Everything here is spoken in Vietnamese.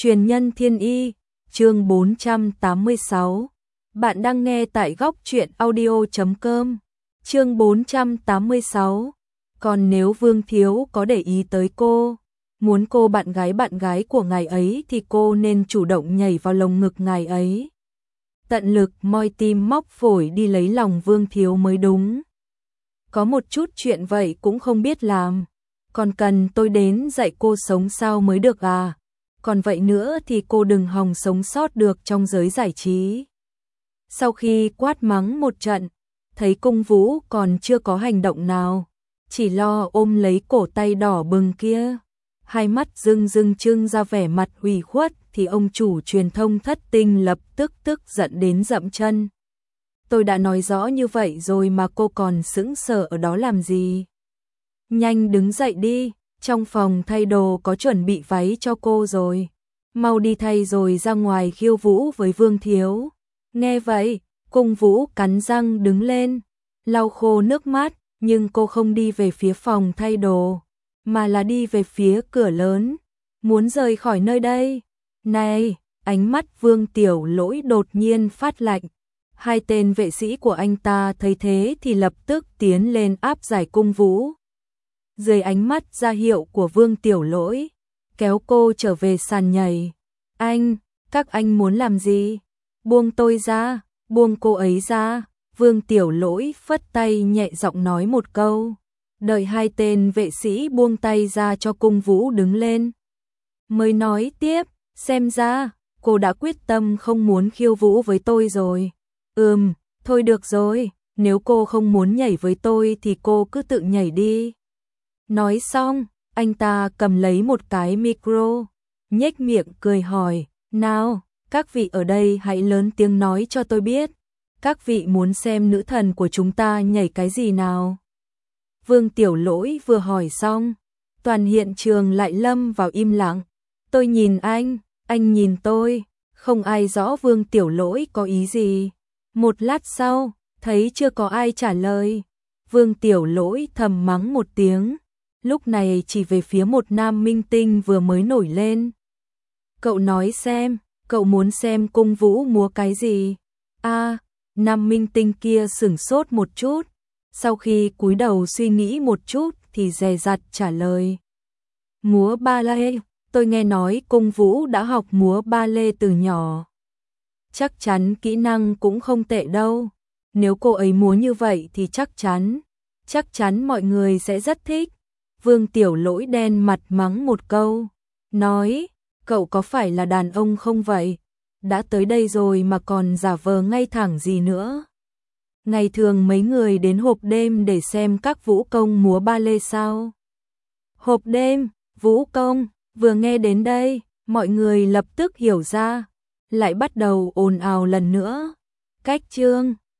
Truyền nhân thiên y, chương 486. Bạn đang nghe tại góc truyện audio.com. Chương 486. Còn nếu Vương Thiếu có để ý tới cô, muốn cô bạn gái của ngài ấy thì cô nên chủ động nhảy vào lồng ngực ngài ấy. Tận lực moi tim móc phổi đi lấy lòng Vương Thiếu mới đúng. Có một chút chuyện vậy cũng không biết làm, còn cần tôi đến dạy cô sống sao mới được à? Còn vậy nữa thì cô đừng hòng sống sót được trong giới giải trí. Sau khi quát mắng một trận, thấy Cung Vũ còn chưa có hành động nào, chỉ lo ôm lấy cổ tay đỏ bừng kia, hai mắt rưng trưng ra vẻ mặt ủy khuất, thì ông chủ truyền thông Thất Tinh lập tức tức giận đến dậm chân. Tôi đã nói rõ như vậy rồi mà cô còn sững sờ ở đó làm gì? Nhanh đứng dậy đi, trong phòng thay đồ có chuẩn bị váy cho cô rồi. Mau đi thay rồi ra ngoài khiêu vũ với Vương Thiếu. Nghe vậy, Cung Vũ cắn răng đứng lên, lau khô nước mắt, nhưng cô không đi về phía phòng thay đồ, mà là đi về phía cửa lớn, muốn rời khỏi nơi đây. Này, ánh mắt Vương Tiểu Lỗi đột nhiên phát lạnh. Hai tên vệ sĩ của anh ta thấy thế thì lập tức tiến lên áp giải Cung Vũ. Dưới ánh mắt ra hiệu của Vương Tiểu Lỗi, kéo cô trở về sàn nhảy. Các anh muốn làm gì? Buông tôi ra, buông cô ấy ra. Vương Tiểu Lỗi phất tay nhẹ giọng nói một câu. Đợi hai tên vệ sĩ buông tay ra cho Cung Vũ đứng lên, mới nói tiếp, xem ra cô đã quyết tâm không muốn khiêu vũ với tôi rồi. Thôi được rồi, nếu cô không muốn nhảy với tôi thì cô cứ tự nhảy đi. Nói xong, anh ta cầm lấy một cái micro, nhếch miệng cười hỏi, nào, các vị ở đây hãy lớn tiếng nói cho tôi biết, các vị muốn xem nữ thần của chúng ta nhảy cái gì nào? Vương Tiểu Lỗi vừa hỏi xong, toàn hiện trường lại lâm vào im lặng. Tôi nhìn anh nhìn tôi, không ai rõ Vương Tiểu Lỗi có ý gì. Một lát sau, thấy chưa có ai trả lời, Vương Tiểu Lỗi thầm mắng một tiếng, lúc này chỉ về phía một nam minh tinh vừa mới nổi lên. Cậu nói xem, cậu muốn xem Cung Vũ múa cái gì? Nam minh tinh kia sửng sốt một chút, sau khi cúi đầu suy nghĩ một chút thì dè dặt trả lời. Múa ba lê, tôi nghe nói Cung Vũ đã học múa ba lê từ nhỏ. Chắc chắn kỹ năng cũng không tệ đâu. Nếu cô ấy múa như vậy thì chắc chắn mọi người sẽ rất thích. Vương Tiểu Lỗi đen mặt mắng một câu, nói, cậu có phải là đàn ông không vậy? Đã tới đây rồi mà còn giả vờ ngay thẳng gì nữa? Ngày thường mấy người đến hộp đêm để xem các vũ công múa ba lê sao? Hộp đêm, vũ công, vừa nghe đến đây, mọi người lập tức hiểu ra, lại bắt đầu ồn ào lần nữa. Cách chương